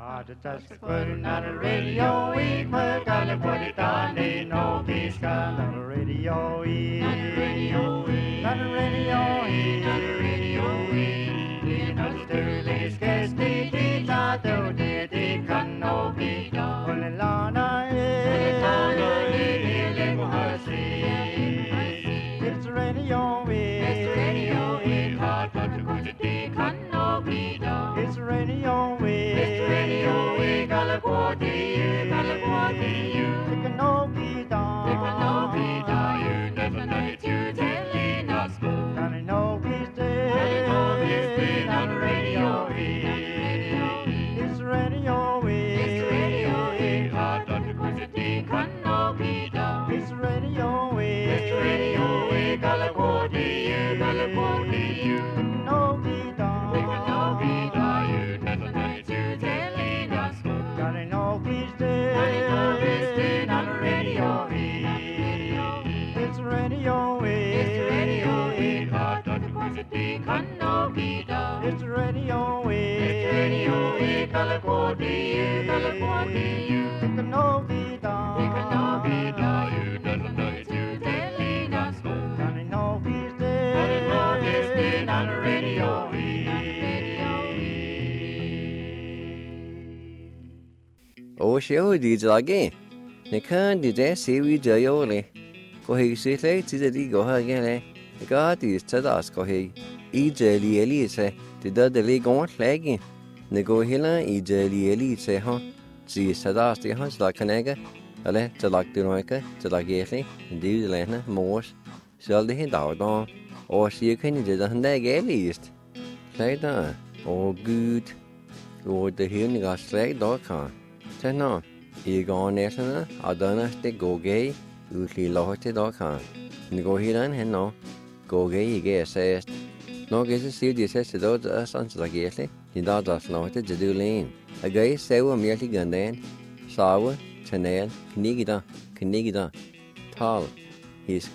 Just putting on the radio, we put on the body down, they know peace come on the radio, on the radio, on the radio, on the radio, you know the Sterling's case, they thought they can no be done. When the Lana is, it's the radio, it's the radio, hard but the good they can no be done. It's the radio, it's the radio, California, California, it can no be done. It can no be done. You never know it, you telling us good. Gonna know he's dead. Gonna know he's dead on the radio. It's the radio, it's the radio, hard but the good they can no be done. It's the radio, it's the radio, California, California, it can no be done. It can no be done. You never know it, you telling us good. Gonna know he's dead. Gonna know he's dead on the radio. It's the radio, it's the radio, hard but the good they can no be done. It's the radio, it's the radio, California, California, it can no be done. It can no be done. You never know it, you telling us good. Gonna know he's dead. Gonna know he's dead on the radio. Ồ xíu đi giờ cái, này khăn đi ra xíu đi giờ yêu này, có hay xíu thế chỉ là đi có hơi cái này, có thì sẽ đó có hay, ý giờ đi sẽ, thì đó để lấy công lại cái, này có hay là ý giờ đi sẽ ha, chỉ sẽ đó thì ha sẽ là cái này cái, ale sẽ là từ nói cái, sẽ là cái này, đi là nó mua, sẽ đi hết đào đó, ồ xíu cái này giờ hắn đây cái list, thấy đó, ồ good, ồ từ hiện này có sẽ đó cả. Thế nào, ý gọn nè thế ở đó nó sẽ cố ghế, khi lo hết đó cả, nhưng có khi đó hẹn nó, cố ghế gì cái sẽ, nó cái xíu gì sẽ đó ở sân sẽ là cái gì, thì đó là nó hếtจะดูlên, ở cái xe của mình thì gần đến, sáu, Chanel, cái đó, tall, his,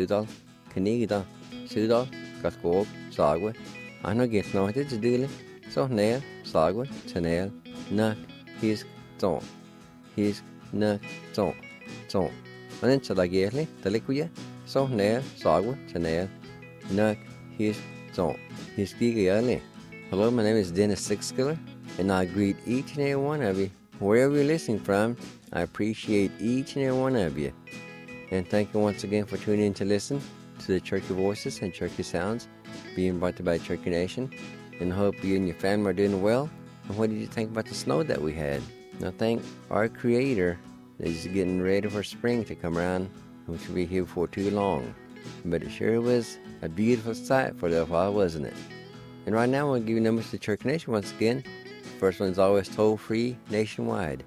sự đó, các cô, sáu, anh nói cái nó hếtจะดูlên, số nè, sáu, Chanel, nè, his Zon. His na zon. And then like yearly, the liquid, so near, sagwa, Chanel, nak, his zon. His early. Hello, my name is Dennis Sixskiller, and I greet each and every one of you. Wherever you're listening from, I appreciate each and every one of you. And thank you once again for tuning in to listen to the Cherokee Voices and Cherokee Sounds being brought to you by Cherokee Nation. And I hope you and your family are doing well. And what did you think about the snow that we had? Now thank our Creator that is getting ready for spring to come around, which will be here before too long. But it sure was a beautiful sight for a little while, wasn't it? And right now, I'm going to give you numbers to Cherokee Nation once again. First one is always toll-free nationwide,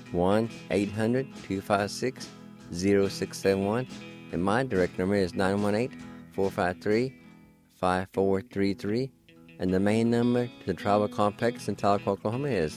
1-800-256-0671. And my direct number is 918-453-5433. And the main number to the Tribal Complex in Tahlequah, Oklahoma is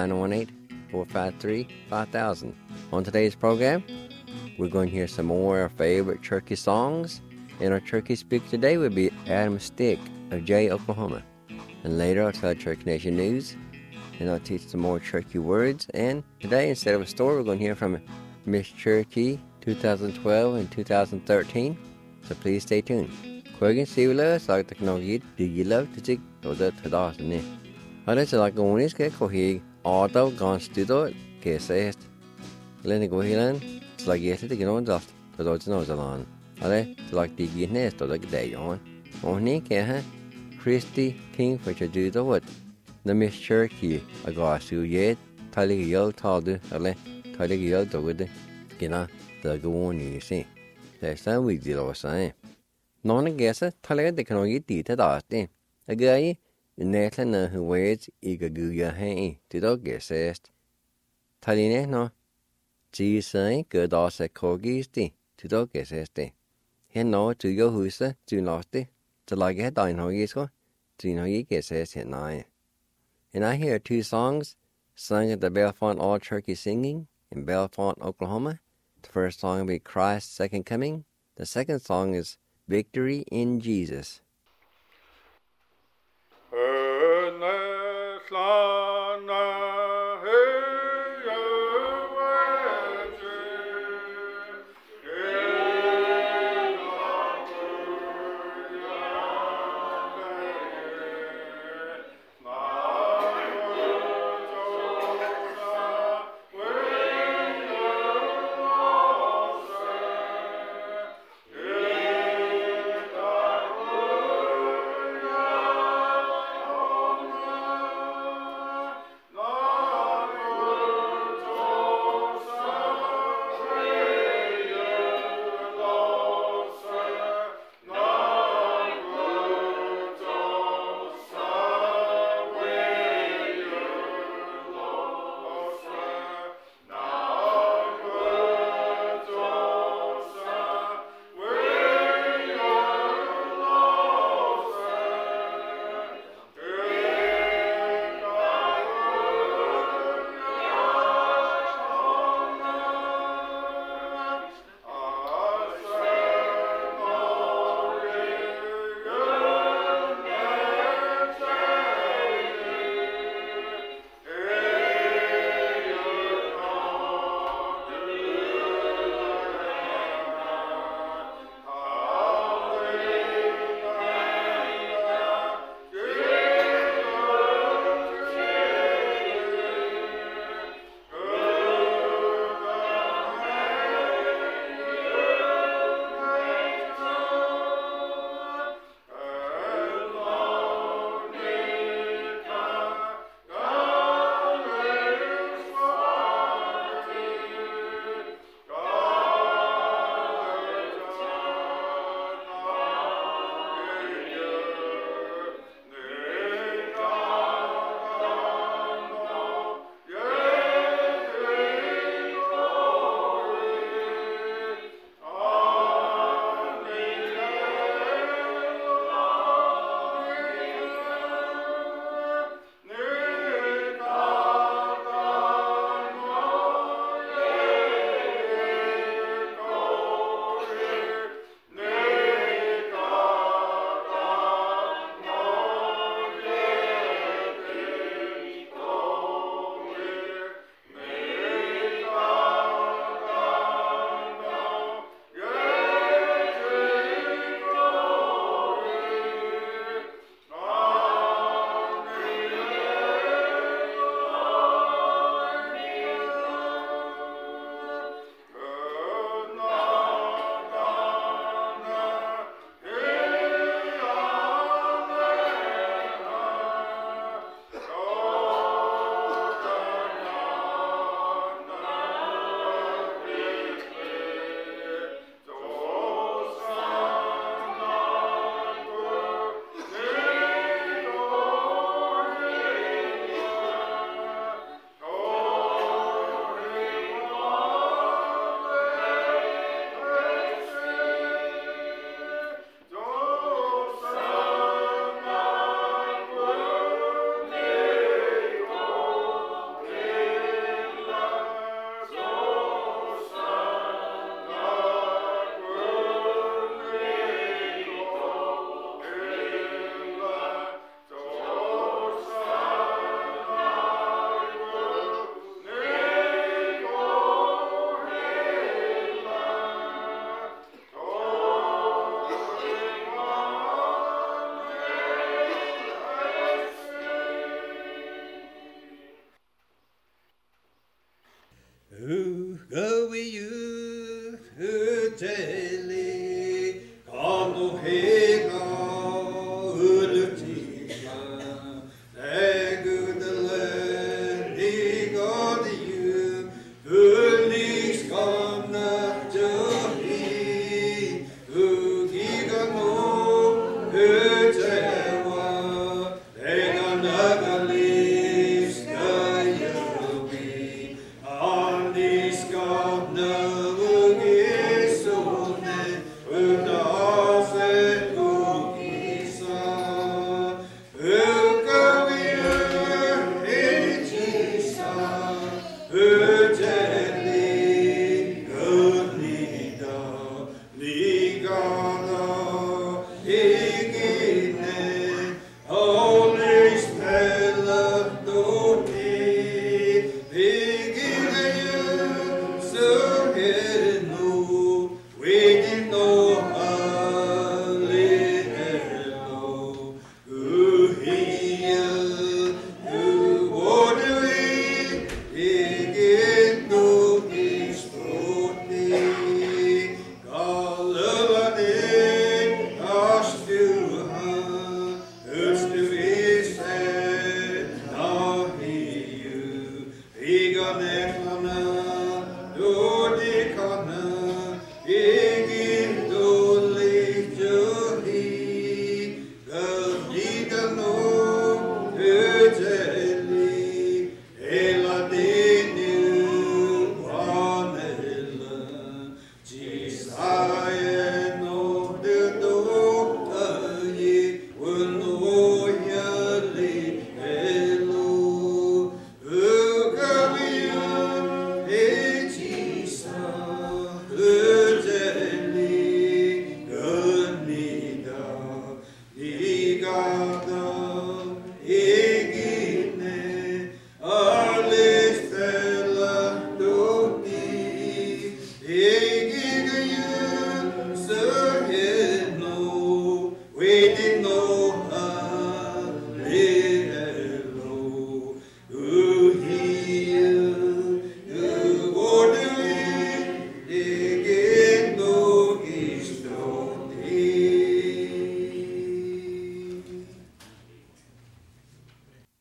918-453-5000. On today's program, we're going to hear some more of our favorite Cherokee songs. And our Cherokee speaker today will be Adam Stick of Jay, Oklahoma. And later I'll tell Cherokee Nation news, and I'll teach some more Cherokee words. And today, instead of a story, we're going to hear from Miss Cherokee 2012 and 2013. So please stay tuned. Quagin Sivula, so the Knogit, did you love to take the Tadasne? Let's like going is get cohe, auto gone studio, says Lenny Gohilan, it's like yesterday to get on dust, but those nose along. Ale, like the nest or like day on. Only can Christy King for to do the what? The Miss Cherokee, I got you yet, Tally Yo told the Ale, Tally Yo to with the Gina, the go on you see. That's how we did our sign. None guess it, Tally the can get the Tadasti. A guy, the Nathan who waits, eager guya hay, to dog guess it. Tally no. Gee, say, good ass at corgis, to dog guess it. He no to your hoose, to lost it, to like a dine hoggies, to know you guess it at night. And I hear two songs sung at the Bellefonte All Cherokee Singing in Bellefonte, Oklahoma. The first song will be Christ's Second Coming. The second song is Victory in Jesus. Hey,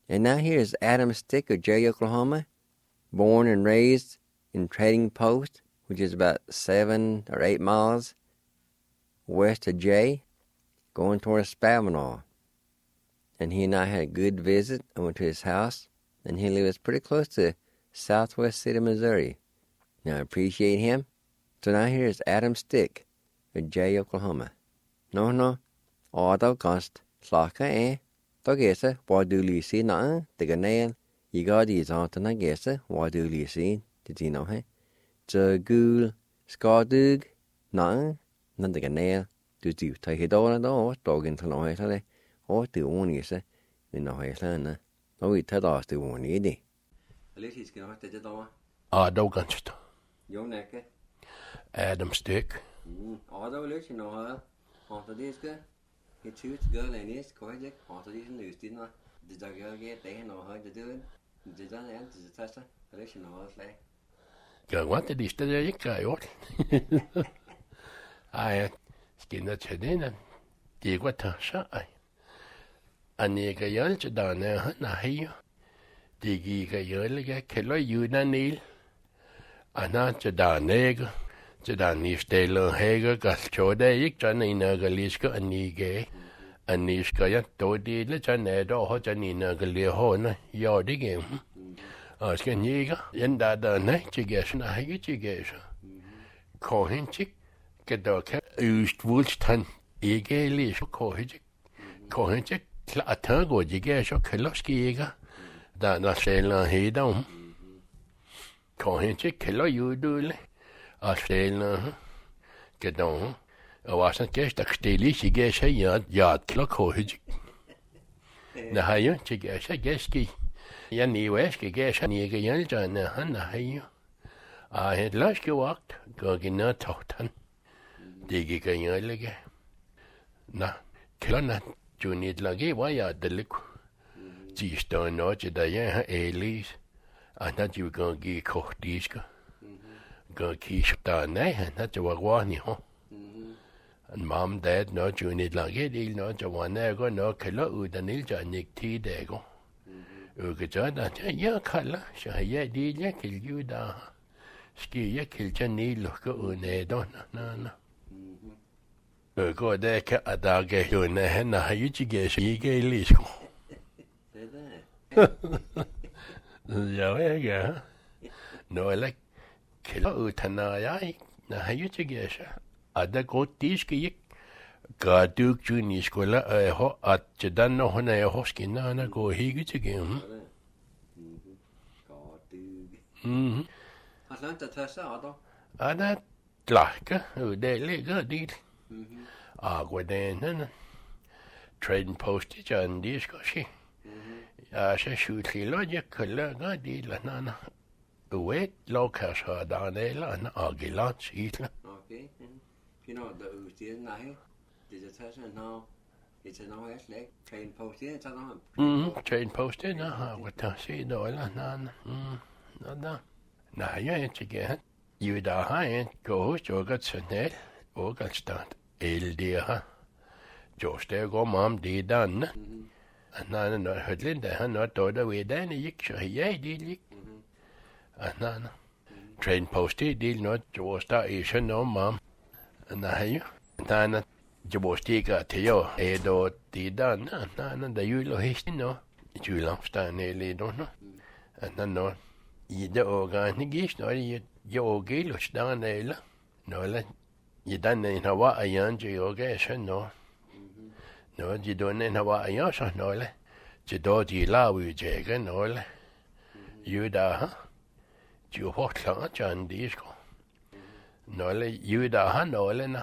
And now here is Adam Stick of Jay, Oklahoma, born and raised in Trading Post, which is about 7 or 8 miles west of Jay, going towards Spavinaw. And he and I had a good visit. I went to his house, and he lives pretty close to Southwest City, Missouri. Now, I appreciate him. So now here is Adam Stick of Jay, Oklahoma. No, auto cost, slaka Togesa, Wadulisi na, the Ganel, Yigadi on to Nagesa, Wadulisi, did you know, The Ghoul, Skadug, na, none the Ganel, do you take it all and all, dog into Nohele, or to one is in Nohelana. Oh, we tell us to one iddy. At least he's going to have to do it. Doganst. Your neck, Adam Stick. Although, let you know how, after this guy. He shoots girl and is quite like after this news, didn't I? Did the girl get they know how to do it? Did that end to the tester? I let you know what's like. Go what did he study? You got I skin the chedin and dig what to shot. And you get your down there, not here. Diggy get your leg, kill you, Neil. And not to down nigger. Dan is stelen heger galchode ik jan in galiska anige aniska ja todile jan edo ho jan in galie hona ja dige aska niga enda da ne chigesh na hege chigesh kohinchik kedoke ust wulstan egeli kohinchik klata go chigesh kloski ega da na stelen hedom kohinchik kelo yudule Australian, get on. I wasn't guessed a steely, she guess a yard clock hoage. The higher, she guess a guesky. Yanni Wesky guess a nigger yelja and a hand higher. I had lost you walked, gogging a taughtan. Diggy a yellige. Na, Clonat, you need lagi, why are the liquid? Gee, stone notch the young Elise. I thought you were going to get cooked disco. Go kiss down there, that's a one, and mom, dad, no, you need like it, no, the one there go, no, color, with the nilja, nick tea, there go. You get that, yeah, color, so yeah, did ya kill you da? Ski, ya kill your knee, look, no, no. You go there, a dog, you in the hand, how you guess, you get least. Yeah, no, like. Kilo utanayai na hayuti gesha ada gotiske yik gaduk juni skola ho at jadan no hona ho skina na go higiti gem Atlanta tessa ada tlaka de lega dit agwaden Trading Postage and discoshi she shoot kilo je kala ga di la nana Wait, locals are down there and Agilans, Hitler. Okay, you know the Ustian Nahi, did it test now? It's an OS like Train Postage, it's on. Train Postage, what I see, Dola, none. No. Now you ain't again. You da high go, Jogat Senel, Ogalstad, Eldia. Just there go, Mom, did done. And none of her Linda, not the way then, you did. Nana. Train Postage deal not Josta Asian no mom. And I Nana Jobostica Teo Edo di done. Nana the Yulo Histi no. Julamstan nearly don't know. And then no. Either organic no yo gilush down there. No let you done in Hawaii and Geogation no. No, you don't in Hawaii also no le. Jidoji la we jagan no le. You da you what long John disco. No, you da han olena.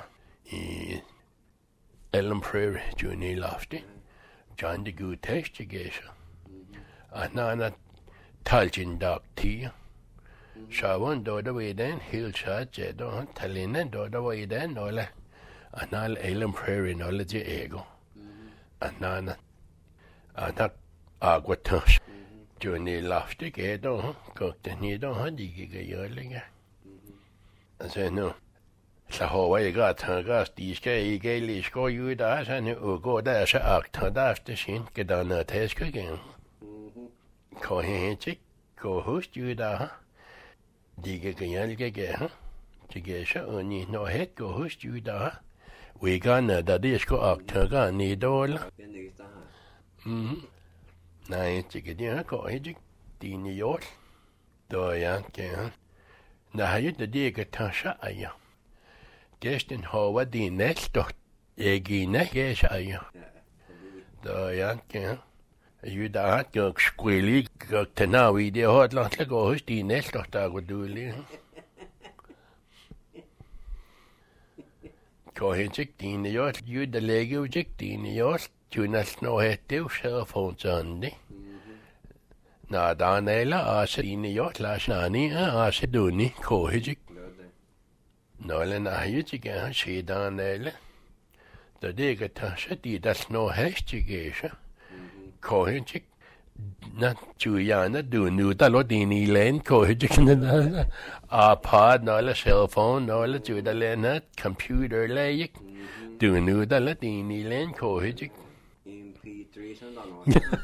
Ellen Prairie, Juni Lofty. John the good taste gesha. Anana Taljin dog tea. Shawan do the way then, hillshot, Jedo, Talina do the way then, Nola. Anal Ellen Prairie knowledge ego. Anana Anak Aguatush. Johnny Lofty, Edo, cooked the needle, honey, giga. I said, no. So, how I got her gas, these gay gaily score you with us, and you go there, so act her after she get on her task again. Kohenchik, Kohus, Judah, Diga, Tigesha, Uni, no head, Kohus, Judah. We gonna that is go up to gun, need all. Nine chicken, go edging, Dini York, Doyan can. Now you the digger Tasha, I guessed in Howard the next dot, Eggy neck, yes, I Doyan can. You that go squilly, go to now, we the hot lot like go, the next dot I would do. Kohenchik, Dini York, you the Lego Jick, Dini York, Tunas no head, cell phone Sunday. Na Danela, Dini York, last Nani, Duni, Kohijik. Nolan, I she Danela. The digger Tasha, that's no hastigation. Kohenchik, not Juliana, do new Dalodini lane, Kohijik, pod, no cell phone, no Judalena, computer lay, do new Daladini lane, Kohijik. MP3 sånn da nå.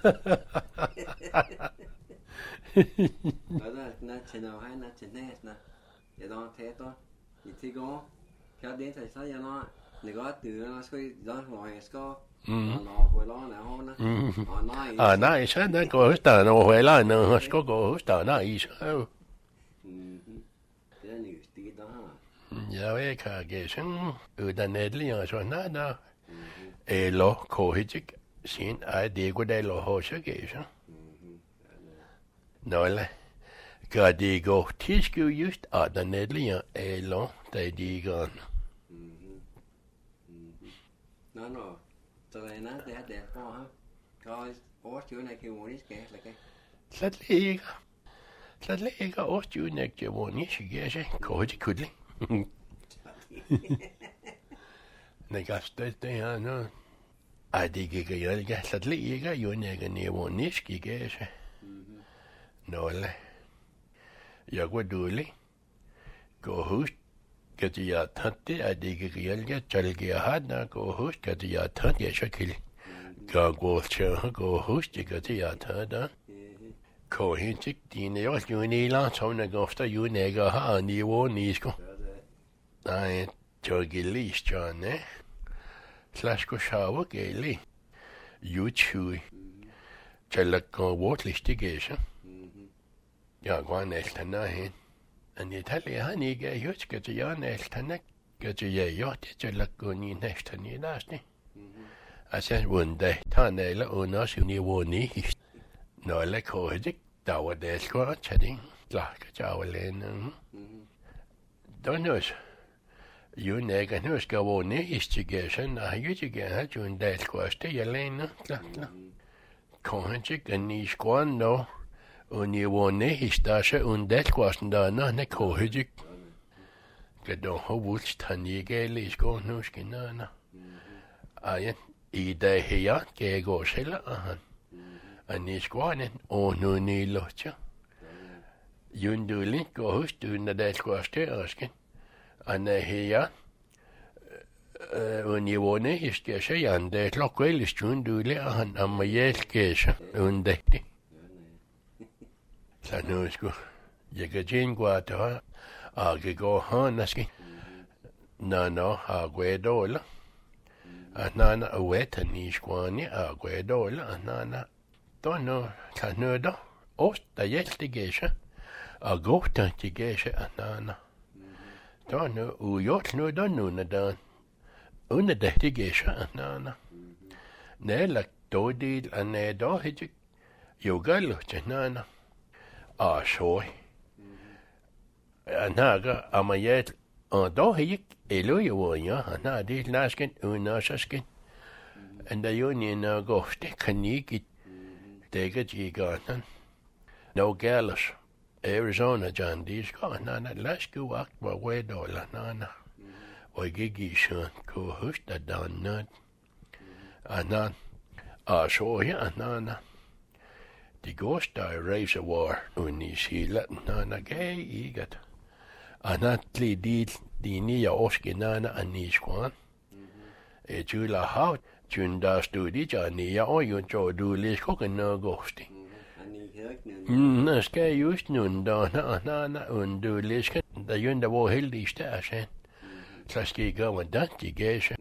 Nát trên nào hay nát trên nét nè. Để đó thế thôi. Thì thì có theo đến thời sao nó để có từ nó có gió ngoài có nó hồi lo nào hôm nó nói sao nó có tờ nó hồi lo nó có tờ nó ý sao. Thế là nữ tí đó. Giờ vậy cả cái sinh ở đàn này liền rồi nó đó. Lo có hết chứ xin ai đi qua đây lo hồ sơ cái sao. Nói là cái đi go teach you just ở đàn này liền lo tại đi gần. Nó cho nên nó đẹp quá ha. Coi ố chữ này kêu muốn cái là cái. Thật lẽ cái ố chữ này kêu muốn cái gì có gì cứ đi. Này cái tới ha nó. Ai đi cái thật lẽ cái yêu này cái nhiều muốn cái gì. Nói là giờ qua đuổi đi. Có hút cái gì thật đấy ai đi cái chơi cái hát na có hút cái gì thật vậy sao kì cái cuộc chơi có hút cái gì thật đó có hiện chỉ đi này ở chỗ này là sau này có phảiอยู่này cái ha ni vô nisko này chơi cái list cho nè slash có sao cái li YouTube chơi là có what list cái sao ya quan này thằng nào hết anh ấy thấy là anh ấy cái hiểu cái gì anh ấy thằng này cái gì vậy hiểu thì là cái gì này thằng này đó nè anh sẽ vấn đề thằng này là ở nó siêu nhiều vấn đề nói là có gì đào để có chắc chắn là cái cháu lên đó nữa yêu này cái nữa cái vấn đề investigation là hiểu chứ cái hạt vấn đề có cái gì lên nữa là có chứ cái này quan đâu Unione histasha undel kwasndana ne kohijik. Gadon hobulch tanigeli skonushkinana. Ayen ide hiya kego shela ahan. Aniskwanen onuni locha. Yundulin kohus dunna del kwaste asken. Anahiya unione hiskesha yande lokwelis jundule ahan amayel kesha undekti. Sanusko, Yagajin Guata, Agigo Honaski, Nano, Aguedola, Anana Awetanischwani, Aguedola, Anana, Dono, Canudo, Ost, the Yestigesha, Agota Tigesha, Anana, Dono, Uyot no Donunadan, Unadetigesha, Anana, Nella Dodil, and Nedo Hijik, Yogalo, Janana. Soy. Naga amayet do hik eloya na di nasken unasasken. And the union go stick kaniki take it gigan. No gallus. Arizona John D's gone on at last go walk by way dollar nana. Or gigi son go hush the down nut. Anan soy anana. The ghost I raise a war uni sila nana gay igat. Anatli did dinia oskinana anishkwan. E jula how junda studi jania or you jo do lis cooking no ghosting. Nå skal jeg just nu, na undulisken. Der jøn, der var heldig stærsen. Så skal jeg gøre, hvordan de gav sig.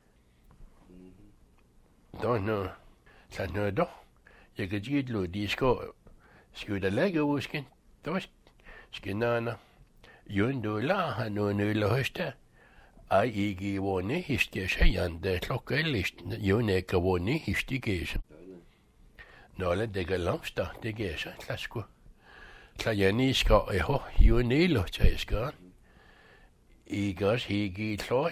Da nu, så nu da. Jeg kan sige, at de skal der lægge usken. Da skal nana. Jøn, du lader han noget nøle høste. Ej, ikke var næhist, jeg siger, det klokke ellest. Jøn, ikke var næhist, de gav sig. Nå, det går langt, det gav sig, så skulle. Så jeg skal jo næle til skøren. Ikke også ikke i kløj.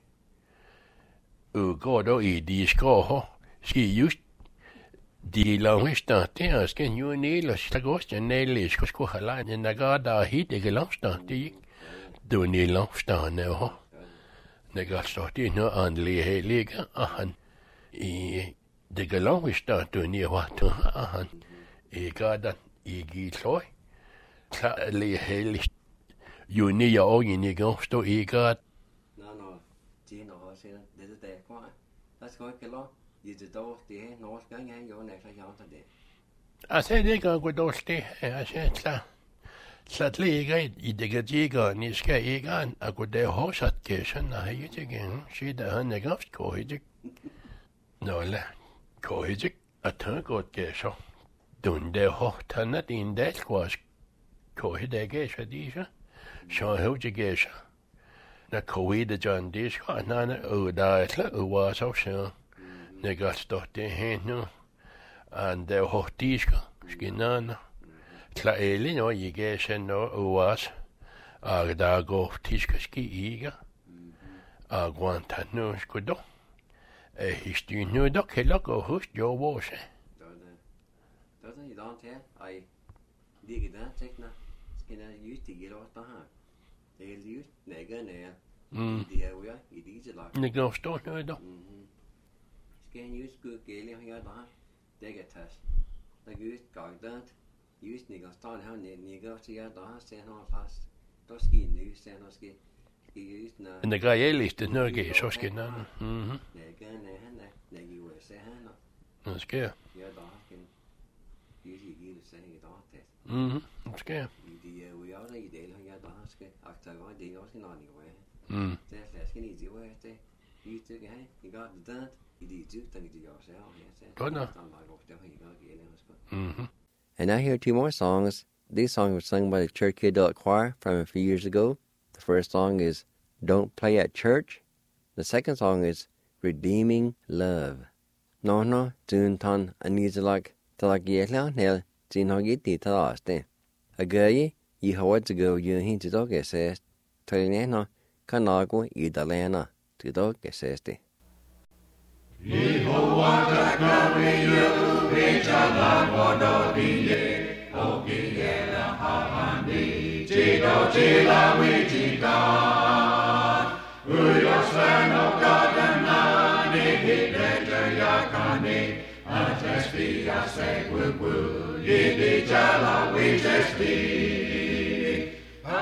Går der i de skår, skal just de langt der, skal jo næle, så går jeg næle, skulle have lejt, en der der hit, ikke langt, det ikke. Du næle langt, her. Det går så, det er noget andelig hellige, og han i det går langt, du næle, og han ikke der ikke i kløj. Så lige heldig. Jo nye år i nikker, stå ikke at... Nå, det er noget også, det er det kvar. Der skal ikke lov. Det er dog, det er norsk gang, jeg jo nægter jeg til det. Altså, det kan gå dårligt det, altså, så det ikke i det kan ikke, ni skal ikke an, at gå der hos at gæse, når jeg ikke igen, siger der han ikke haft kohidtik. Nå, kohidtik, at han godt gæse. Dun der hårdt, han er din dalskvask. Kohidtik gæse, disse. Så højde gæse. Når kohidtik John disk, og han er der et var så så. Når jeg stod det hen nu. Og der hårdt disker, skinnerne. Så alle når jeg gæse når was. Og der går tiske ski ikke. Og grønt han nu skulle da. Historien nu da kan lukke hos jo vores. Det er i dag til, ej. Ligge der, tekner. Skal jeg just ikke lov der her. Det er just næggerne er. Det er jo jeg i disse lag. Det går stort nu da. Skal jeg just gå gælde her der. Det kan tages. Der går just gang der. Just nikker stående her nikker til jer der. Ser han fast. Der skal ny, ser han skal. Men det gør jeg lige det når jeg så skal nærmere. Næggerne er han er. Nægge i USA han er. Det skal jeg. Ja, der skal. Det er det sagde i dag til. Det skal jeg. Det er jo også i del her der skal. Aktager det er også en anden vej. Det er flasken i det vej til. I tykker han. I gør det der. I det tykker der de også er her. Godt nok. And I hear two more songs. These songs were sung by the Cherokee Adult Choir from a few years ago. The first song is Don't Play at Church. The second song is Redeeming Love. No, dun tan anizalak talagyelan hel tinhogiti talaste. Agayi, I hawad to go you hin to dog says, Talinena, Kanago, Idalena, to dog says. Yehovah kami you, Vichalan Wadodiye, Ogiela Hahandi, Chido Chila Wichita, Uyoslan of Gadana, Niki Letter Yakani, Atesti Asek Wubu, Yidi Chala Wichesti,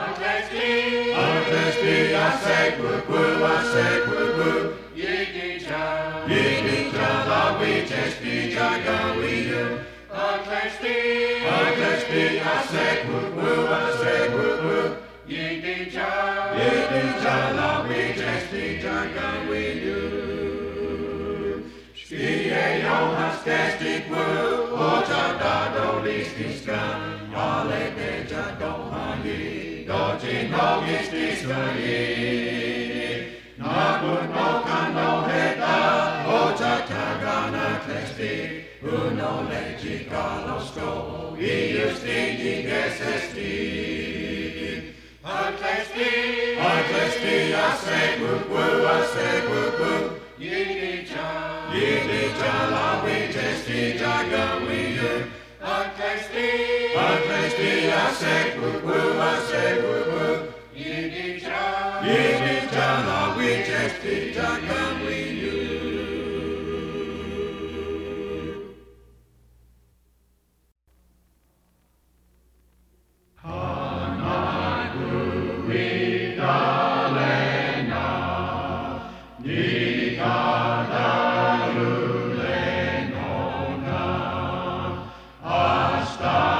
Atesti Asek Wubu, Yidi Chala. Yidi Chala Wichesti Jagawiyu, Atesti Asek Wubu, Yidi Chala Wichesti Jagawiyu. Skie Johans Kestik Wu, Ocha Dado Listiskan, Ale Deja Dohani, Dojin Nogistiskan. Nagun no kano heta, ocha tagana klesti, uno legi galosko, iusti gesesti. Aklesti, asegu, yidi la wijesti jagawiyu. Aklesti, asegu, yidi la wijesti jagawiyu. Hasta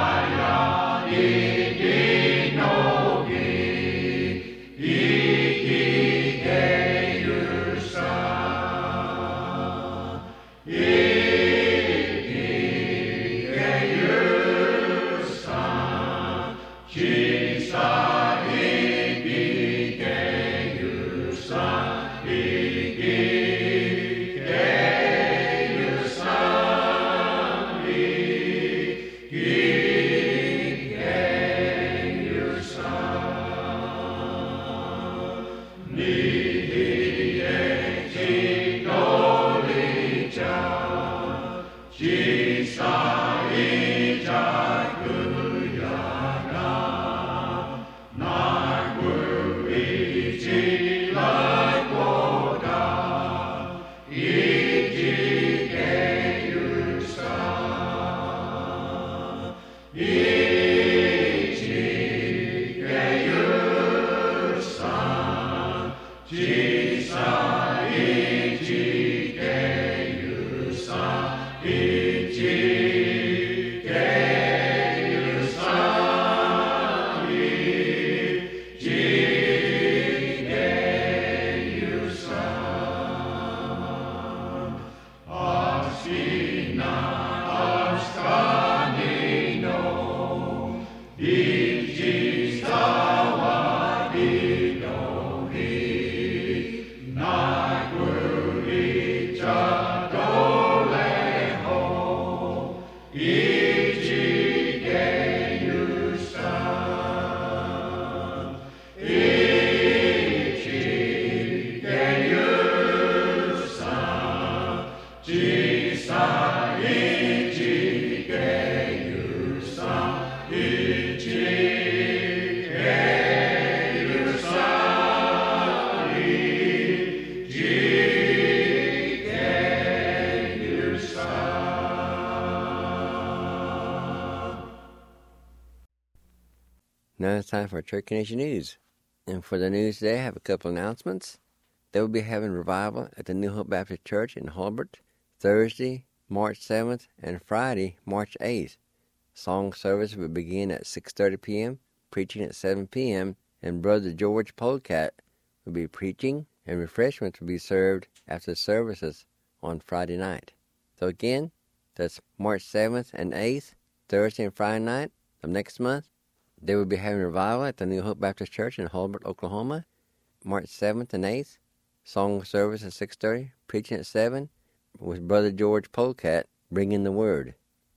Now it's time for Cherokee Nation News. And for the news today, I have a couple announcements. They will be having revival at the New Hope Baptist Church in Hulbert, Thursday, March 7th, and Friday, March 8th. Song service will begin at 6:30 p.m., preaching at 7 p.m., and Brother George Polecat will be preaching, and refreshments will be served after the services on Friday night. So again, that's March 7th and 8th, Thursday and Friday night of next month. They will be having revival at the New Hope Baptist Church in Hulbert, Oklahoma, March 7th and 8th. Song service at 6:30, preaching at 7, with Brother George Polecat bringing the word.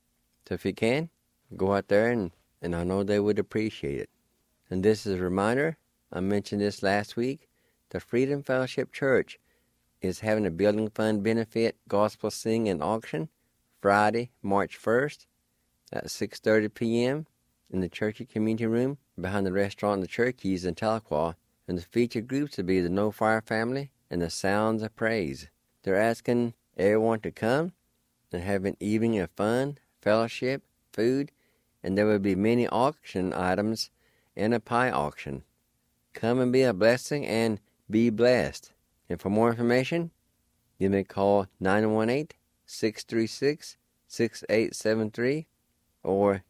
So if you can, go out there, and I know they would appreciate it. And this is a reminder, I mentioned this last week, the Freedom Fellowship Church is having a Building Fund benefit gospel sing and auction Friday, March 1st at 6:30 p.m. in the Cherokee Community Room behind the restaurant The Cherokees in Tahlequah, and the featured groups will be the No Fire Family and the Sounds of Praise. They're asking everyone to come and have an evening of fun, fellowship, food, and there will be many auction items and a pie auction. Come and be a blessing and be blessed. And for more information, you may call 918-636-6873 or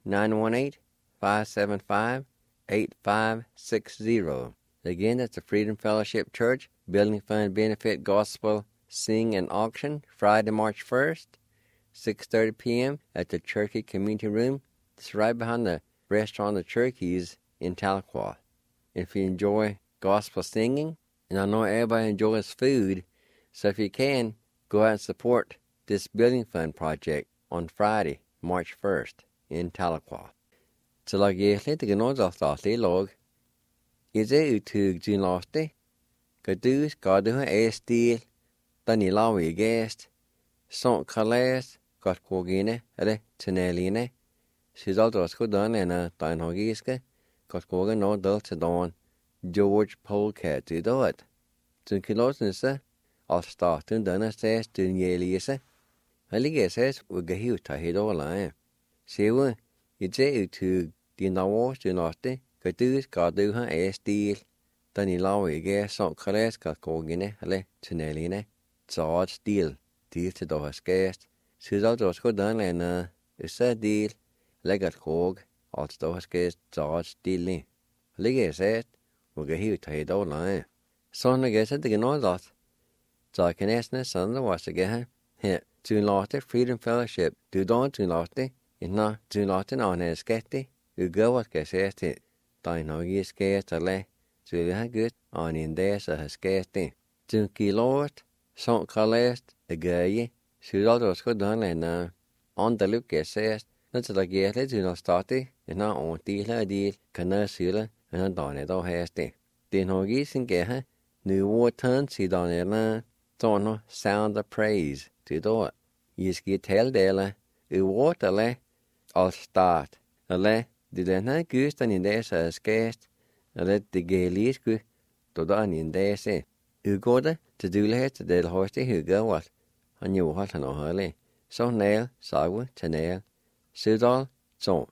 918-575-8560. Again, that's the Freedom Fellowship Church Building Fund Benefit Gospel Sing and Auction, Friday, March 1st, 6:30 p.m. at the Cherokee Community Room. It's right behind the restaurant The Cherokees in Tahlequah. If you enjoy gospel singing, and I know everybody enjoys food, so if you can, go out and support this Building Fund project on Friday, March 1st in Tahlequah. So like yesterday, the Gnoz Authority log is a utug Junosti, Gadus, Gaduha, Estil, Danilawi Guest, Sont Calais, Gotkogine, Ele, Teneline, Sizaldosco Dun and a Dinhogiska, Gotkoga no Dulcedon, George Polecat to do it. Tunkilosense, I'll start to Dana says to Yelisa. Aliga says, we get you to hit all I. Sewa, it's a utug, Dinawas to Nosti. Gadus Gaduha Estil, Danilawi Gas, Sont Calais, Gotkogine, Ele, Teneline, Zard Steel, Deal to Dohas Guest, Sizaldosco Dun and is a deal, Legat Hog, alt stå ske så stille. Ligge set, og ge hiu tai do lai. Så når ge set det noget dat. Så kan næsten sådan der var så ge her. To lotte Freedom Fellowship. Du don't to lotte. Inna to lotte na ne skette. U go wat ge set. Der når ge skette le. Så det har godt on in der så skette. To kilot. Så kalest ge. Så der skal der na. On the look ge set. Når så der ge lidt til at starte. Inna on del kan der syle. Men der er dog hæste. Det når ge sin ge. Nu water til der na. Så sound of praise. Til då. I skal tale det, eller al start, eller det der gysten i det så skæst, eller det gælisku, då der i det så. Går det til dulighed til det højeste hygge, han jo holdt han overhørlig. Så næl, sagde til næl. Sydal, så,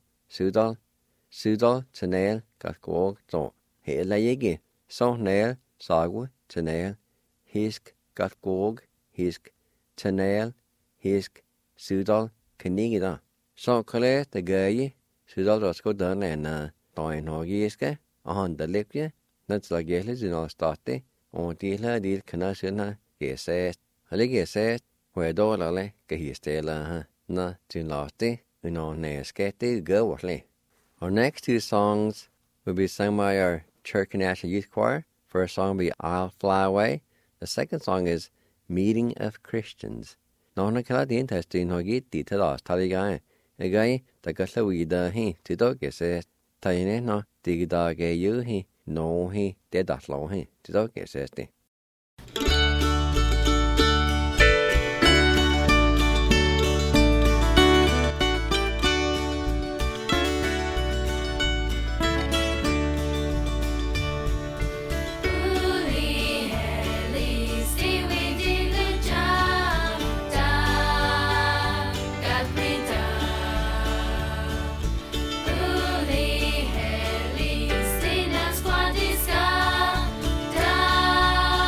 sydal til næl, gatgård, så. Heller ikke. Så næl, sagde til næl. Hisk, gatgård, hisk, til næl. Hisk, sydal, kanige der. Så kalder det gøye, sydal der skal der lande, der en hårgiske, og han der ligger, når der gælder til noget starte, og de kan også sønne, gæsæt. Og det gæsæt, hvor jeg dårlig kan histele her, når til larte, og når næskætte gøverlig. Our next two songs will be sung by our Church National Youth Choir. First song will be I'll Fly Away. The second song is Meeting of Christians. Når han kalder det indtastet, har givet det til os, tager det gang. Jeg gør, der gør så videre hen til dog, sæt. Tager jeg når det der gør jo hen, når hen, det der slår hen til dog, sæt det. Da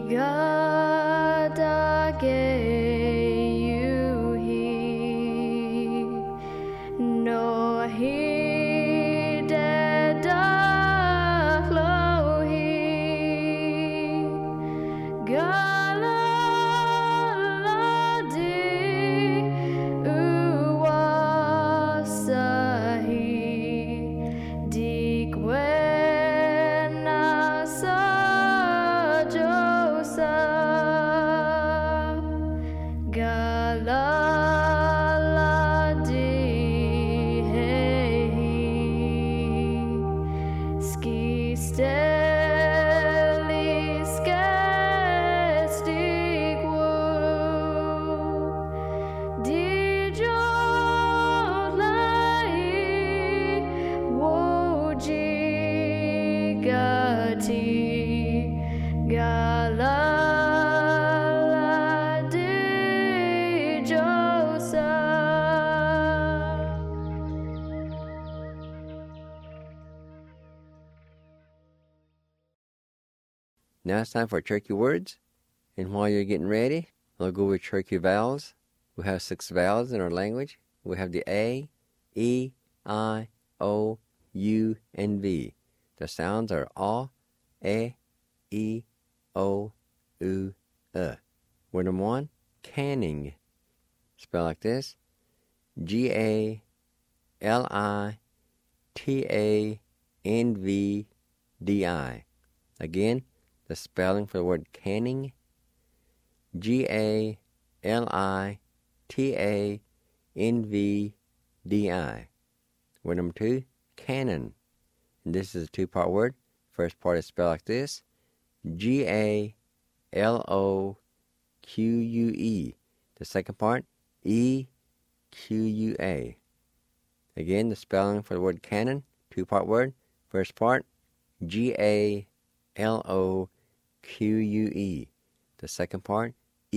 Now it's time for Cherokee words. And while you're getting ready, we'll go with Cherokee vowels. We have 6 vowels in our language. We have the A, E, I, O, U, and V. The sounds are A, E, O, U, Word number 1, canning. Spell like this: G-A-L-I-T-A-N-V-D-I. Again, the spelling for the word canning: G-A-L-I-T-A-N-V-D-I. Word number 2, cannon. And this is a 2-part word. First part is spelled like this: G-A-L-O-Q-U-E. The second part, E-Q-U-A. Again, the spelling for the word cannon, 2-part word. First part, G-A-L-O-Q-U-E. The second part,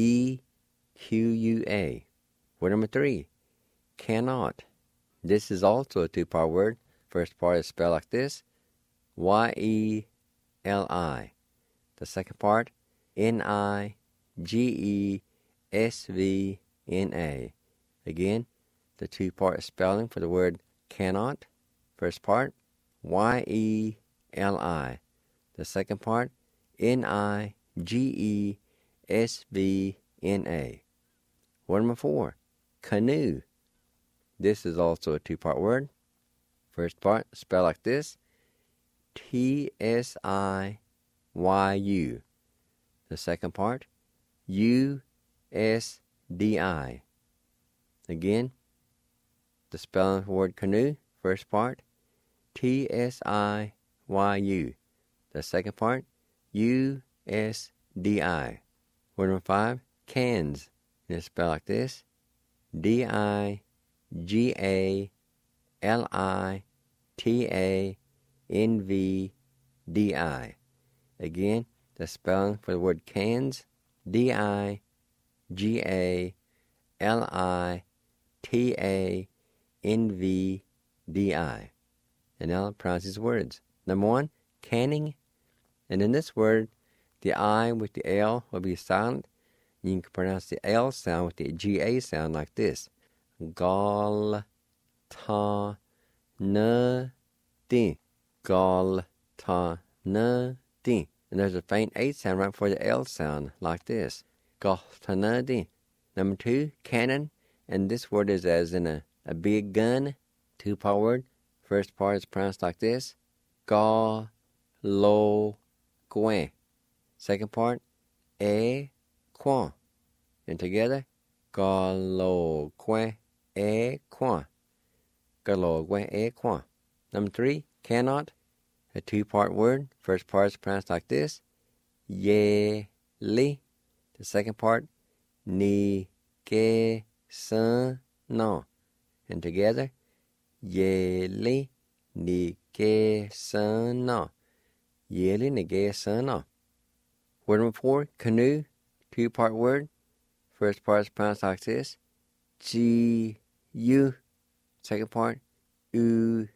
E-Q-U-A. Word number 3, cannot. This is also a 2-part word. First part is spelled like this: Y-E-L-I. The second part, N-I-G-E-S-V-N-A. Again, the 2-part spelling for the word cannot. First part, Y-E-L-I. The second part, N-I-G-E-S-V-N-A. Word number 4, canoe. This is also a 2-part word. First part, spelled like this: T-S-I-Y-U. The second part, U-S-D-I. Again, the spelling of the word canoe. First part, T-S-I-Y-U. The second part, U-S-D-I. Word number 5, cans. And it's spelled like this: D-I-G-A-L-I-T-A-N-V-D-I. Again, the spelling for the word cans: D-I-G-A-L-I-T-A-N-V-D-I. And now I'll pronounce these words. Number 1, canning. And in this word, the I with the L will be silent. You can pronounce the L sound with the G-A sound like this: Gal-ta-na-di. Gal-ta-na-di. And there's a faint A sound right before the L sound, like this: Gal-ta-na-di. Number 2, cannon. And this word is as in a big gun. 2-part word. First part is pronounced like this: Ga-lo-gwen. Second part, E-kwan. And together, Ga-lo-gwen, E-kwan. Ga-lo-gwen, E-kwan. Number 3, cannot. A 2-part word. First part is pronounced like this: Ye-li. The second part, Ni-ge-sun-no. And together, Ye-li, Ni-ge-sun-no. Ye-li, Ni-ge-sun-no. Word number 4, canoe. 2-part word. First part is pronounced like this: Ji-yu. Second part,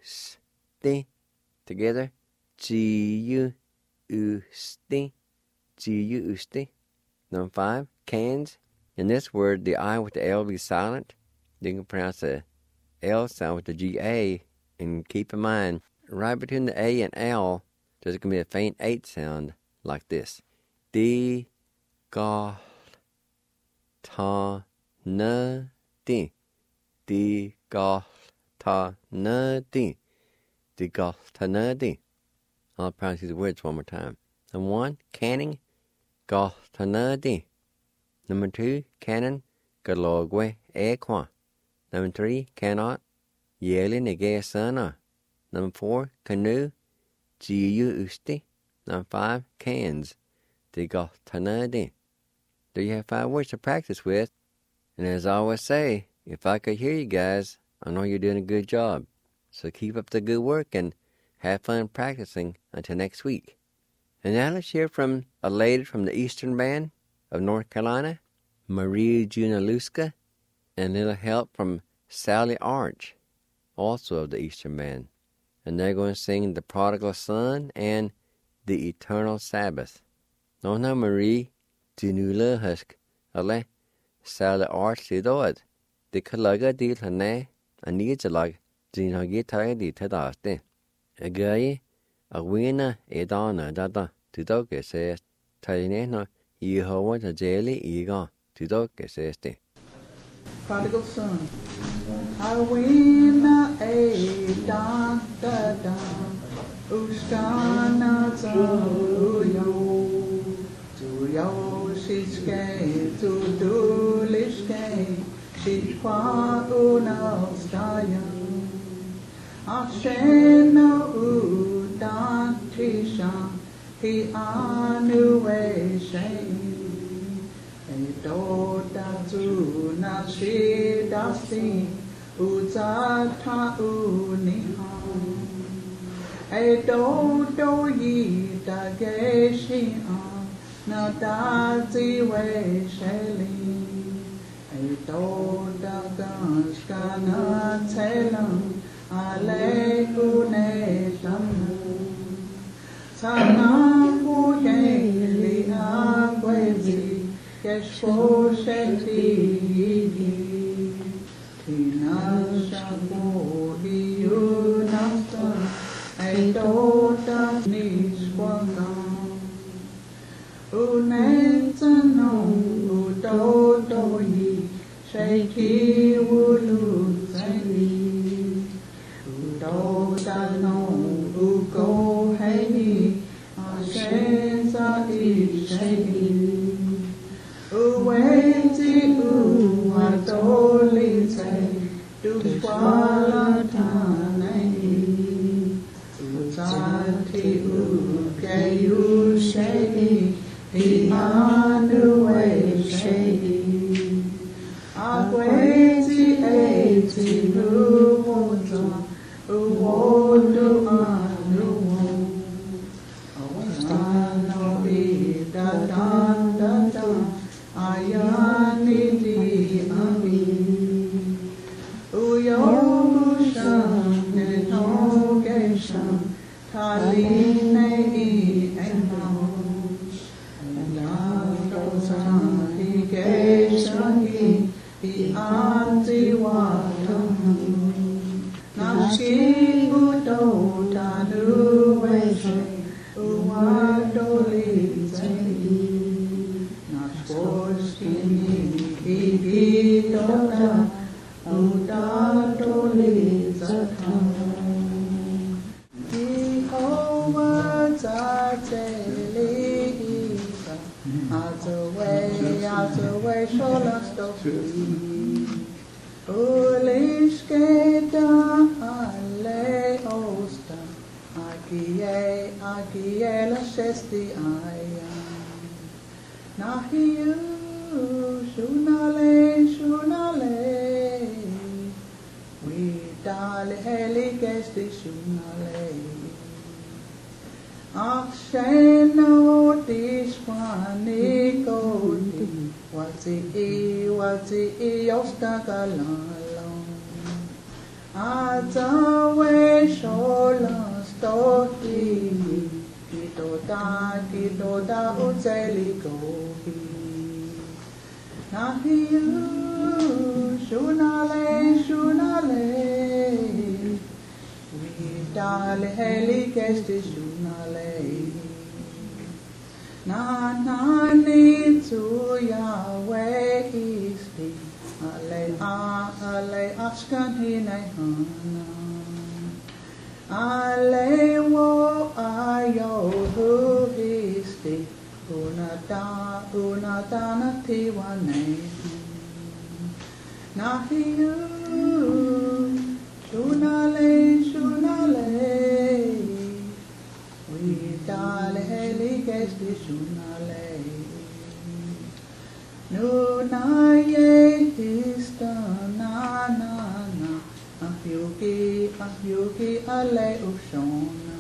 U-sti. Together, Ji-yu, U-sti. G-U-U-S-T. Number 5, cans. In this word, the I with the L be silent. You can pronounce the L sound with the G-A, and keep in mind, right between the A and L, there's going to be a faint 8 sound like this. D, ga, ta, na, di. D, ga, ta, na, di. D, ga, ta, na, di. I'll pronounce these words one more time. Number 1, canning. Ga, ta, na, di. Number 2, cannon. Galogwe, e, kwa. Number 3, cannot. Yeli, nege, sana. Number 4, canoe. G-U-U-S-T. Number 5, cans. D, ga, ta, na, di. There you have 5 words to practice with. And as I always say, if I could hear you guys, I know you're doing a good job. So keep up the good work and have fun practicing until next week. And now let's hear from a lady from the Eastern Band of North Carolina, Marie Junaluska, and a little help from Sally Arch, also of the Eastern Band. And they're going to sing The Prodigal Son and The Eternal Sabbath. No, Marie Junaluska, ale Sally Arch lidoed. The Kalaga di Lane, and needs a lag, Zinagi Tide Tadaste. A guy, a winner, a donna, dada, to dog says, Taineno, Yehovah the jelly ego, to dog says. Prodigal son. I win a da da da, Uskana to yo, she's gay, to do lishke, she's quite unostaya. Ashena udan tisha, he anuwe shame. Edoda tu na shi dasti, uzata uniha. Edodo yi da geshian, na dazi we sheli. Edoda ganskana telam, Alekune tamu, Tanaku yeli agwezi, Keshpo sheti, Tinashaku iyunasta, Edota nishwaka, Unetano udodoyi, Sheki wulu zeli. Dodano ugo hei, ashenza ishei. Uwezi uadolite, duswala tanei. Uzati ugeyu shei, hianuwe shei. Agwezi eti nuwoza, Uwodu anuwo, awano ida dan dan dan, ayani di ami. Uyogusha netogesha, taline I eno. Ayadosa higesha hi anti watamu. Nashi udo tanu weshe, uwadoli zeli. Nashwoshini kiki doda, udadoli zatamu. Yehovah zateli isa, out away, sholastofi. Ulishketa ale osta, agie la shesti aya. Nahiu shunale, we dale heli gesti shunale. Aksheno dishwani kodi, wati osta galalong. Azawe shola stoki, kito Toda Utseli Gohi. Nahiu, Shunale, Vidale Heli Kesti Shunale. Nani to Yahweh Isti, Ale Ashkan Hinayhana. Ale wo ayo hu Isti, Unatana Tiwane. Nahiu, Shunale, Vidale Heli Kesti Shunale. Nuna ye histana na ahyuki ale ushona.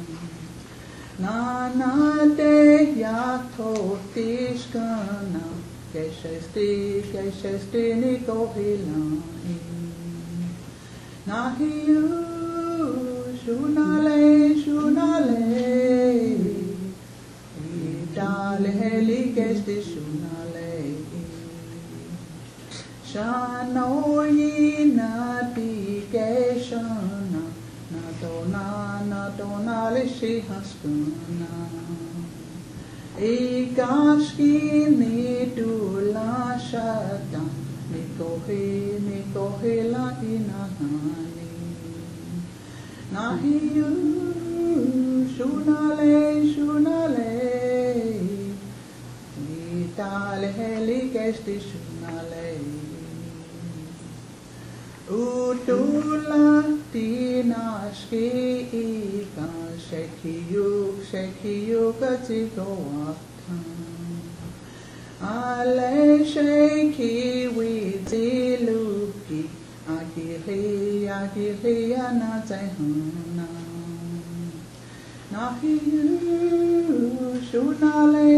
Na de yato tishkana keshesti niko hilani. Nahiu shunale vidale heli kesti shunale. Shano yina digeshana na dona lishi haskuna. Igashki ni dula shata nikohi la inahani. Nahiu shunale vidale heli kesti shunale. Udula dinashki ika shekiyu katigowatan. Ale sheki wiziluki akili anazahana. Nahiu shunale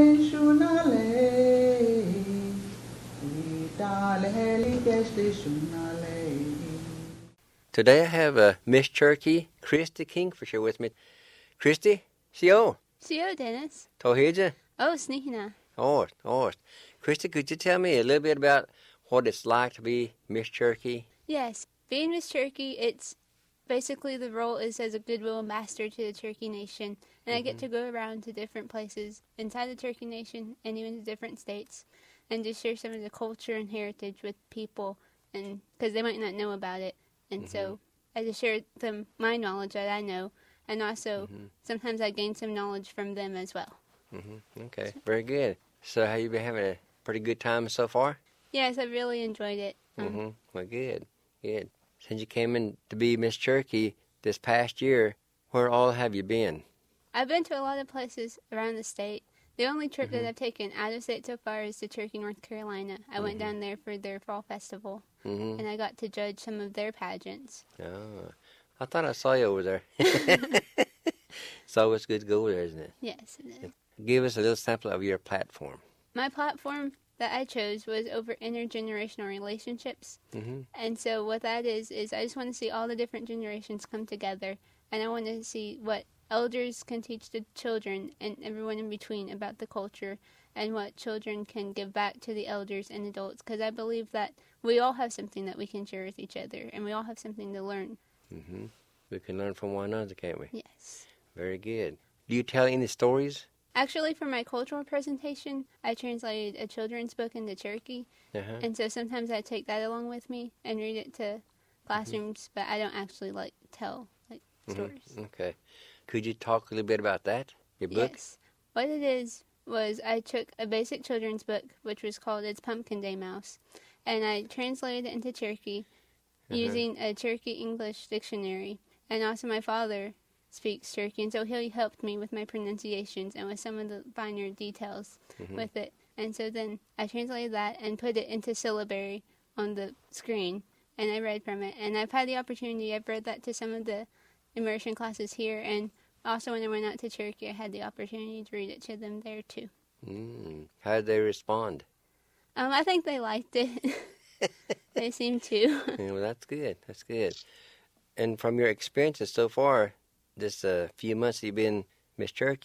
vidale heli kesti shunale. Today I have Miss Cherokee, Christy Kingfisher, with me. Christy, Sio. Sio, Dennis. Tohija. Oh, Snihina. Oh. Christy, could you tell me a little bit about what it's like to be Miss Cherokee? Yes. Being Miss Cherokee, it's basically the role is as a goodwill ambassador to the Cherokee Nation. And I get to go around to different places inside the Cherokee Nation and even to different states and just share some of the culture and heritage with people, and because they might not know about it. And so I just share them my knowledge that I know, and also sometimes I gain some knowledge from them as well. Okay, very good. So have you been having a pretty good time so far? Yes, I really enjoyed it. Well, good. Since you came in to be Miss Cherokee this past year, where all have you been? I've been to a lot of places around the state. The only trip that I've taken out of state so far is to Cherokee, North Carolina. I went down there for their fall festival, and I got to judge some of their pageants. Oh, I thought I saw you over there. It's always good to go over there, isn't it? Yes, it is. Give us a little sample of your platform. My platform that I chose was over intergenerational relationships. And so what that is I just want to see all the different generations come together, and I want to see what elders can teach the children and everyone in between about the culture, and what children can give back to the elders and adults, because I believe that we all have something that we can share with each other, and we all have something to learn. We can learn from one another, can't we? Yes. Very good. Do you tell any stories? Actually, for my cultural presentation, I translated a children's book into Cherokee, and so sometimes I take that along with me and read it to classrooms, but I don't actually tell stories. Okay. Could you talk a little bit about that, your book? Yes. What it is was I took a basic children's book, which was called It's Pumpkin Day Mouse, and I translated it into Cherokee using a Cherokee English dictionary. And also my father speaks Cherokee, and so he helped me with my pronunciations and with some of the finer details with it. And so then I translated that and put it into syllabary on the screen, and I read from it. And I've had the opportunity, I've read that to some of the immersion classes here, and also when I went out to Cherokee, I had the opportunity to read it to them there too. How did they respond? I think they liked it. They seem to. Well, that's good. That's good. And from your experiences so far, this few months you've been Miss Cherokee,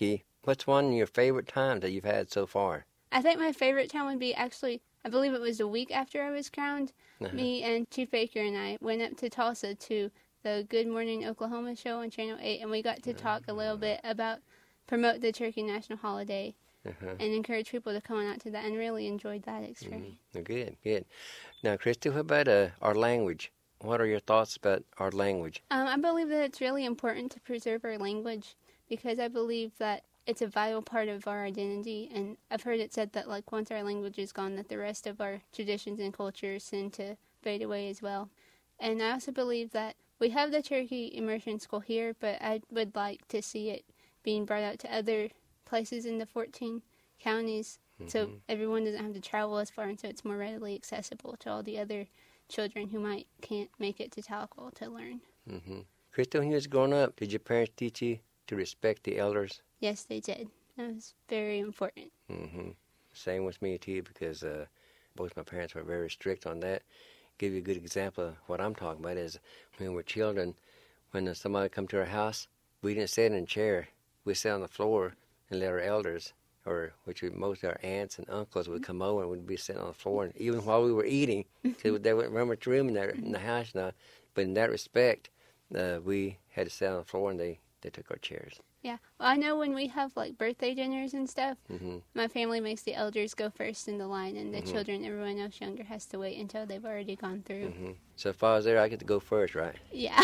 What's one of your favorite times that you've had so far? I think my favorite time would be actually, I believe it was a week after I was crowned. Me and Chief Baker and I went up to Tulsa to the Good Morning Oklahoma show on Channel 8, and we got to talk a little bit about promote the Turkey National Holiday and encourage people to come on out to that, and really enjoyed that experience. Good, good. Now, Christy, what about our language? What are your thoughts about our language? I believe that it's really important to preserve our language because I believe that it's a vital part of our identity, and I've heard it said that like once our language is gone, that the rest of our traditions and cultures tend to fade away as well. And I also believe that we have the Turkey Immersion School here, but I would like to see it being brought out to other places in the 14 counties so everyone doesn't have to travel as far, and so it's more readily accessible to all the other children who can't make it to Tahlequah to learn. Christy, when you was growing up, did your parents teach you to respect the elders? Yes, they did. That was very important. Same with me, too, because both my parents were very strict on that. Give you a good example of what I'm talking about is when we were children, when somebody come to our house, we didn't sit in a chair. We sat on the floor and let our elders, most of our aunts and uncles would come over and we'd be sitting on the floor. And even while we were eating, because there wasn't much room in the house now. But in that respect, we had to sit on the floor and they took our chairs. Yeah. Well, I know when we have like birthday dinners and stuff, my family makes the elders go first in the line, and the children, everyone else younger, has to wait until they've already gone through. So if I was there, I get to go first, right? Yeah.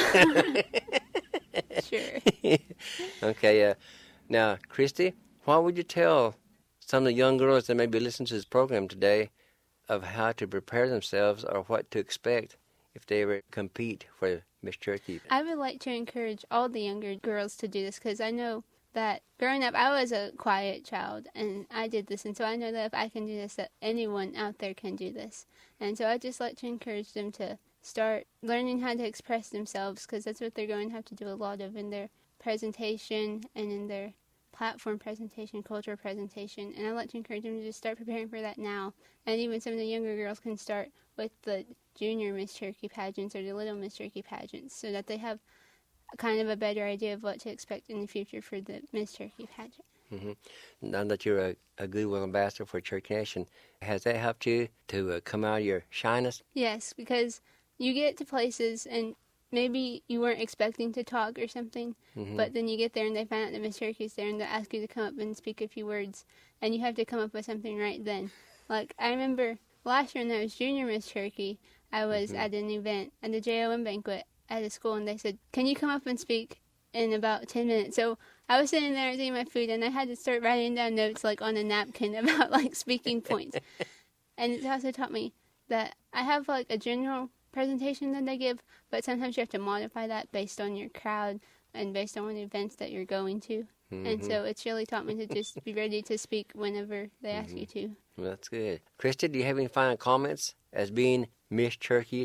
Sure. Okay. Now, Christy, what would you tell some of the young girls that may be listening to this program today of how to prepare themselves or what to expect if they ever compete for Miss Turkey? I would like to encourage all the younger girls to do this because I know that growing up, I was a quiet child and I did this, and so I know that if I can do this, that anyone out there can do this. And so I'd just like to encourage them to start learning how to express themselves because that's what they're going to have to do a lot of in their presentation and in their platform presentation, cultural presentation, and I'd like to encourage them to just start preparing for that now. And even some of the younger girls can start with the junior Miss Turkey pageants or the little Miss Turkey pageants so that they have kind of a better idea of what to expect in the future for the Miss Turkey pageant. Now that you're a Goodwill ambassador for Turkey Nation, has that helped you to come out of your shyness? Yes, because you get to places and maybe you weren't expecting to talk or something, but then you get there and they find out that Miss Turkey's there and they'll ask you to come up and speak a few words, and you have to come up with something right then. Like, I remember last year when I was junior Miss Turkey, I was at an event, at the JOM banquet at a school, and they said, can you come up and speak in about 10 minutes? So I was sitting there eating my food, and I had to start writing down notes, like, on a napkin about, like, speaking points. And it also taught me that I have, like, a general presentation that they give, but sometimes you have to modify that based on your crowd and based on the events that you're going to. And so it's really taught me to just be ready to speak whenever they ask you to. Well, that's good. Christy, do you have any final comments as being Miss Turkey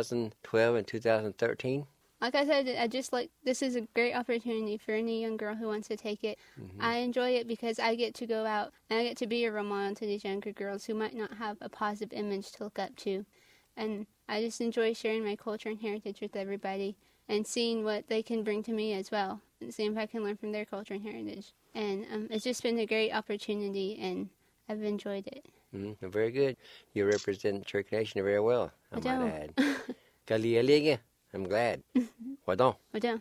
2012 and 2013? Like I said, this is a great opportunity for any young girl who wants to take it. I enjoy it because I get to go out and I get to be a role model to these younger girls who might not have a positive image to look up to. And I just enjoy sharing my culture and heritage with everybody and seeing what they can bring to me as well, and seeing if I can learn from their culture and heritage. And it's just been a great opportunity, and I've enjoyed it. Very good. You represent Turkey Nation very well, I might add. Kalialige, I'm glad. Wadon. Wadon.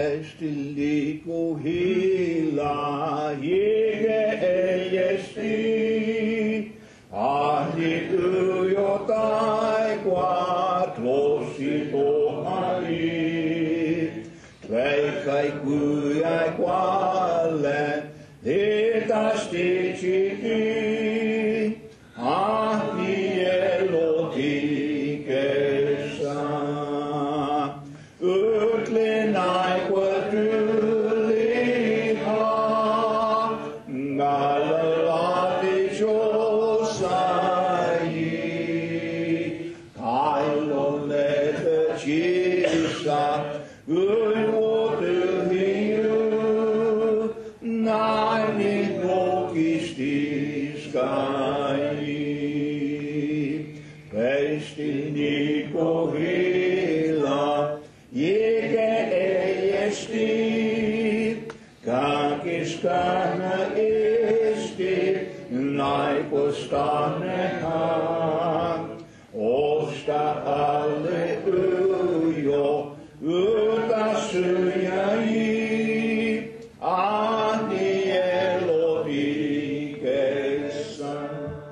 Vestiliko hila yege eyesti ahditu jotai quattlosi tohari tveikai kuiai qualle detasti citi ahdieloti kesa utlinai quadruliha galalati josai kailolete chisa ulwotuhiu naini nokistis kai vestiniko hila Jege esti, kakiskana Naipustanehan, Osta Alleluia, Uvasuyai, Ani Elohi Gesan.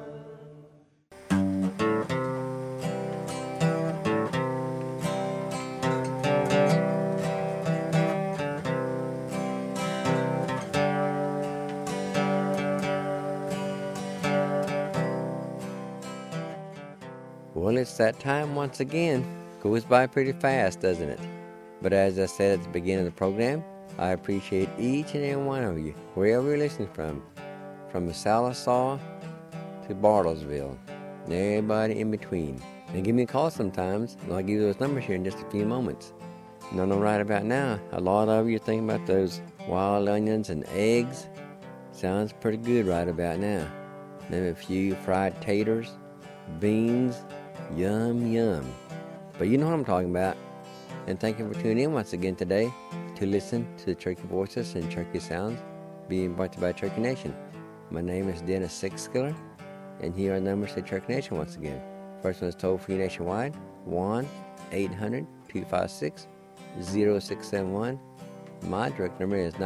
Well, it's that time once again. Goes by pretty fast, doesn't it? But as I said at the beginning of the program, I appreciate each and every one of you, wherever you're listening from Sallisaw to Bartlesville, and everybody in between. And give me a call sometimes, and I'll give you those numbers here in just a few moments. And I know right about now, a lot of you are thinking about those wild onions and eggs. Sounds pretty good right about now. Maybe a few fried taters, beans, yum, yum. But you know what I'm talking about. And thank you for tuning in once again today to listen to the Cherokee Voices and Cherokee Sounds being brought to you by Cherokee Nation. My name is Dennis Sixskiller, and here are the numbers to Cherokee Nation once again. First one is toll-free nationwide, 1-800-256-0671. My direct number is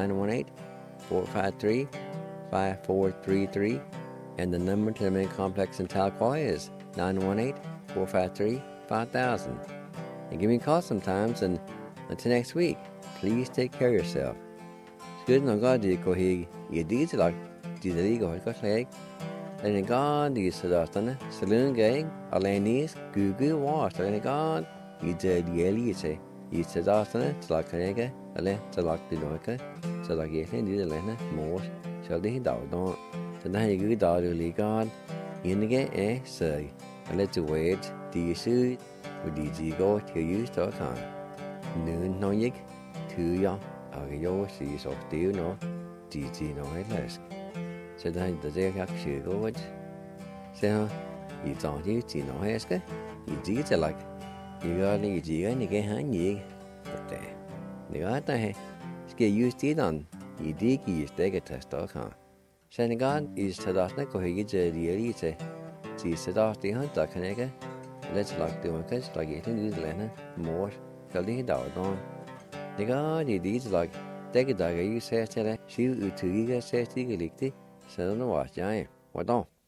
918-453-5433. And the number to the main complex in Tahlequah is 918-453-5000. And give me a call sometimes, and until next week, please take care of yourself. Good no God di ko hi yedi like di go ko leg. And God di sadastana saloon gang alanis gugu wash and God you did yeli say you sadastana like nega ale to like the noka so like yes and do the lena more so they don't tonight you dog really God in the game say I let you wait the suit with the go to use to time noon no yik to ya cái dấu xì sọt tiêu nó chỉ nó hết là sẽ thay từ đây các sự có vậy sẽ gì chọn chứ chỉ nó hết cái gì chỉ sẽ lại gì cái này gì cái hán gì vậy này cái này cái use tí đòn gì đi cái cái test đó không sẽ này cái is thật đó có cái gì đi sẽ chỉ sẽ đó thì hết tất cả cái let's like do cái là gì thế như thế này more cái đi đào đó 내가 니디즈 like 되게 다가 이 세세래 시우 투기가 세티가 likti 세는 와자이 와도